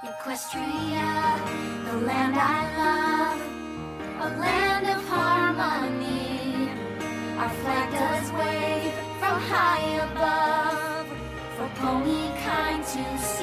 Equestria, the land I love, a land of harmony. Our flag does wave from high above for pony kind to see.